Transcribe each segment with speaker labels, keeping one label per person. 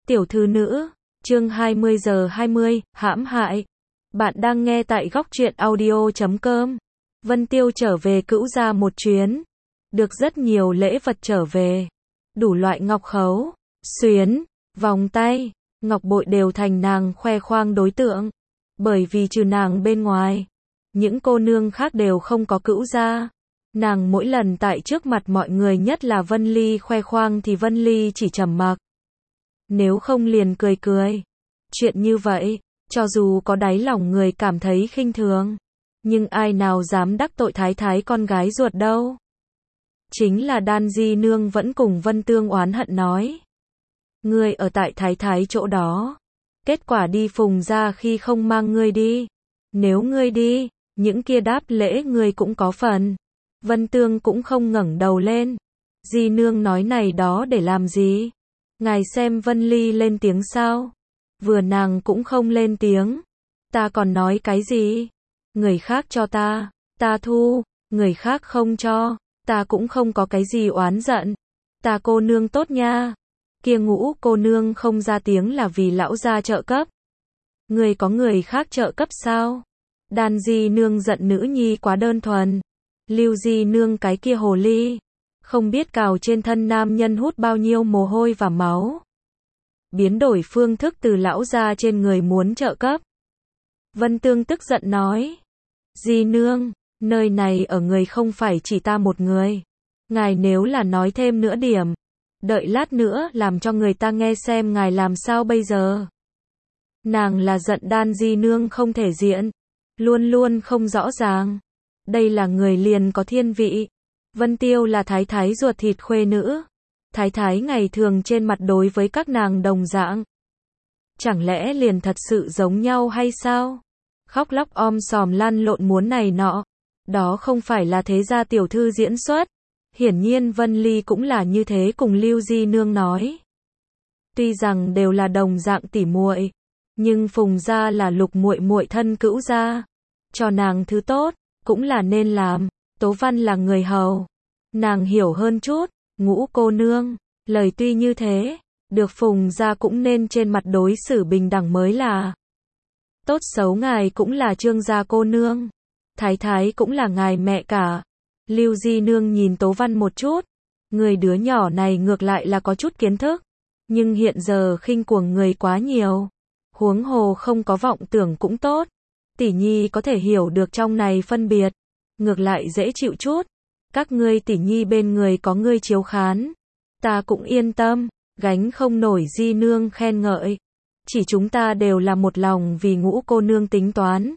Speaker 1: Tiểu thư nữ, chương 20 giờ 20, hãm hại. Bạn đang nghe tại góc truyện audio.com. Vân Tiêu trở về Cữu gia một chuyến, được rất nhiều lễ vật trở về, đủ loại ngọc khấu, xuyến, vòng tay, ngọc bội đều thành nàng khoe khoang đối tượng, bởi vì trừ nàng bên ngoài, những cô nương khác đều không có Cữu gia. Nàng mỗi lần tại trước mặt mọi người, nhất là Vân Ly khoe khoang thì Vân Ly chỉ trầm mặc, nếu không liền cười cười. Chuyện như vậy, cho dù có đáy lòng người cảm thấy khinh thường, nhưng ai nào dám đắc tội thái thái con gái ruột đâu. Chính là Đan Di Nương vẫn cùng Vân Tương oán hận nói, ngươi ở tại thái thái chỗ đó, kết quả đi Phùng gia khi không mang ngươi đi, nếu ngươi đi, những kia đáp lễ ngươi cũng có phần. Vân Tương cũng không ngẩng đầu lên. Di Nương nói này đó để làm gì? Ngài xem Vân Ly lên tiếng sao? Vừa nàng cũng không lên tiếng. Ta còn nói cái gì? Người khác cho ta thu, người khác không cho, ta cũng không có cái gì oán giận. Ta cô nương tốt nha. Kia Ngũ cô nương không ra tiếng là vì lão gia trợ cấp. Người có người khác trợ cấp sao? Đan Di Nương giận nữ nhi quá đơn thuần. Lưu Di Nương cái kia hồ ly, không biết cào trên thân nam nhân hút bao nhiêu mồ hôi và máu. Biến đổi phương thức từ lão gia trên người muốn trợ cấp. Vân Tương tức giận nói, Di Nương, nơi này ở người không phải chỉ ta một người. Ngài nếu là nói thêm nữa điểm, đợi lát nữa làm cho người ta nghe xem ngài làm sao bây giờ. Nàng là giận Đan Di Nương không thể diện, luôn luôn không rõ ràng. Đây là người liền có thiên vị. Vân Tiêu là thái thái ruột thịt khuê nữ. Thái thái ngày thường trên mặt đối với các nàng đồng dạng. Chẳng lẽ liền thật sự giống nhau hay sao? Khóc lóc sòm lăn lộn muốn này nọ. Đó không phải là thế gia tiểu thư diễn xuất. Hiển nhiên Vân Ly cũng là như thế cùng Lưu Di Nương nói. Tuy rằng đều là đồng dạng tỉ muội, nhưng Phùng gia là lục muội muội thân Cữu gia. Cho nàng thứ tốt cũng là nên làm. Tố Văn là người hầu, nàng hiểu hơn chút. Ngũ cô nương, lời tuy như thế, được Phùng gia cũng nên trên mặt đối xử bình đẳng mới là. Tốt xấu ngài cũng là Trương gia cô nương, thái thái cũng là ngài mẹ cả. Lưu Di Nương nhìn Tố Văn một chút, người đứa nhỏ này ngược lại là có chút kiến thức, nhưng hiện giờ khinh cuồng người quá nhiều, huống hồ không có vọng tưởng cũng tốt. Tỷ nhi có thể hiểu được trong này phân biệt, ngược lại dễ chịu chút. Các ngươi tỷ nhi bên người có ngươi chiếu khán, ta cũng yên tâm, gánh không nổi Di Nương khen ngợi. Chỉ chúng ta đều là một lòng vì Ngũ cô nương tính toán.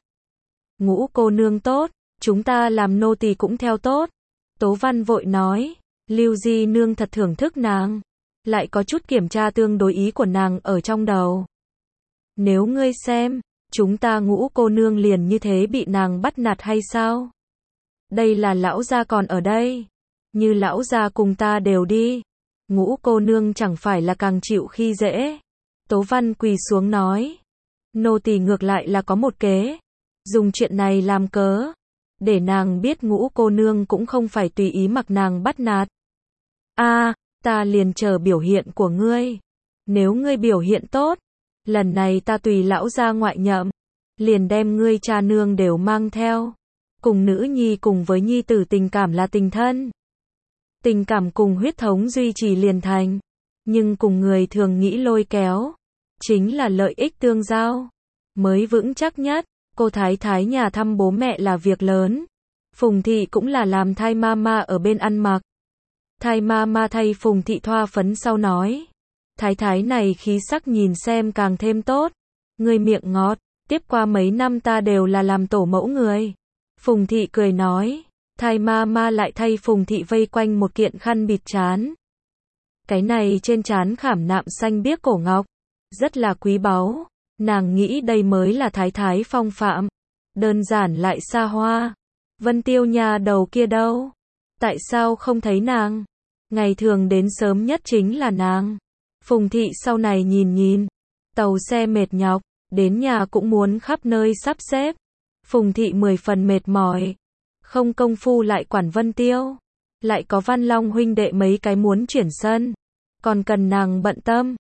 Speaker 1: Ngũ cô nương tốt, chúng ta làm nô tỳ cũng theo tốt. Tố Văn vội nói, Lưu Di Nương thật thưởng thức nàng, lại có chút kiểm tra tương đối ý của nàng ở trong đầu. Nếu ngươi xem, chúng ta Ngũ cô nương liền như thế bị nàng bắt nạt hay sao? Đây là lão gia còn ở đây, như lão gia cùng ta đều đi, Ngũ cô nương chẳng phải là càng chịu khi dễ. Tố Văn quỳ xuống nói, nô tỳ ngược lại là có một kế, dùng chuyện này làm cớ, để nàng biết Ngũ cô nương cũng không phải tùy ý mặc nàng bắt nạt. Ta liền chờ biểu hiện của ngươi. Nếu ngươi biểu hiện tốt, lần này ta tùy lão gia ngoại nhậm, liền đem ngươi cha nương đều mang theo. Cùng nữ nhi cùng với nhi tử tình cảm là tình thân. Tình cảm cùng huyết thống duy trì liền thành. Nhưng cùng người thường nghĩ lôi kéo, chính là lợi ích tương giao, mới vững chắc nhất. Cô thái thái nhà thăm bố mẹ là việc lớn. Phùng thị cũng là làm thai mama ở bên ăn mặc. Thai mama thay Phùng thị thoa phấn sau nói, thái thái này khí sắc nhìn xem càng thêm tốt. Người miệng ngọt, tiếp qua mấy năm ta đều là làm tổ mẫu người. Phùng thị cười nói, thai mama lại thay Phùng thị vây quanh một kiện khăn bịt trán. Cái này trên trán khảm nạm xanh biếc cổ ngọc, rất là quý báu. Nàng nghĩ đây mới là thái thái phong phạm, đơn giản lại xa hoa. Vân Tiêu nhà đầu kia đâu? Tại sao không thấy nàng? Ngày thường đến sớm nhất chính là nàng. Phùng thị sau này nhìn, tàu xe mệt nhọc, đến nhà cũng muốn khắp nơi sắp xếp. Phùng thị 10 phần mệt mỏi, không công phu lại quản Vân Tiêu, lại có Văn Long huynh đệ mấy cái muốn chuyển sân, còn cần nàng bận tâm.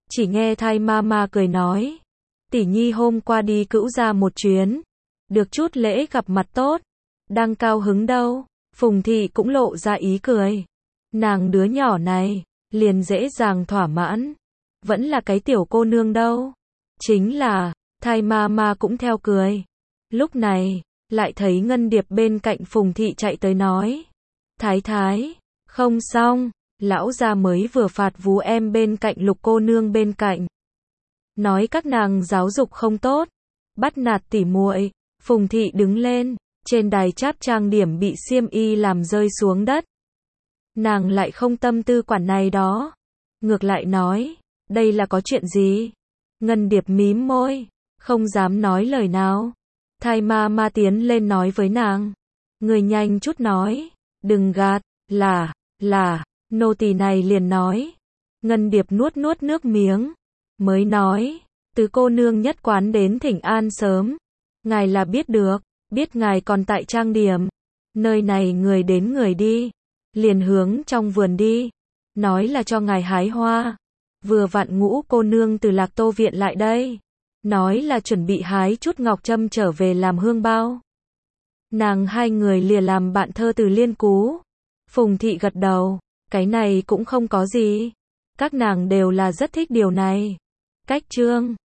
Speaker 1: Chỉ nghe Thai Mama cười nói, tỷ nhi hôm qua đi Cữu Gia một chuyến, được chút lễ gặp mặt tốt, đang cao hứng đâu. Phùng Thị cũng lộ ra ý cười. Nàng đứa nhỏ này, liền dễ dàng thỏa mãn. Vẫn là cái tiểu cô nương đâu. Chính là, Thai Mama cũng theo cười. Lúc này, lại thấy Ngân Điệp bên cạnh Phùng Thị chạy tới nói. Thái thái, không xong, lão gia mới vừa phạt vú em bên cạnh Lục cô nương bên cạnh. Nói các nàng giáo dục không tốt, bắt nạt tỉ muội. Phùng Thị đứng lên, trên đài cháp trang điểm bị xiêm y làm rơi xuống đất. Nàng lại không tâm tư quản này đó. Ngược lại nói, đây là có chuyện gì? Ngân Điệp mím môi, không dám nói lời nào. Thai Mama tiến lên nói với nàng. Người nhanh chút nói, đừng gạt, là, nô tỳ này liền nói. Ngân Điệp nuốt nuốt nước miếng, mới nói, từ cô nương nhất quán đến thỉnh an sớm. Ngài là biết được, biết ngài còn tại trang điểm. Nơi này người đến người đi, liền hướng trong vườn đi. Nói là cho ngài hái hoa. Vừa vặn Ngũ cô nương từ Lạc Tô viện lại đây. Nói là chuẩn bị hái chút ngọc trâm trở về làm hương bao. Nàng hai người lìa làm bạn thơ từ Liên Cú. Phùng Thị gật đầu, cái này cũng không có gì. Các nàng đều là rất thích điều này. Cách chương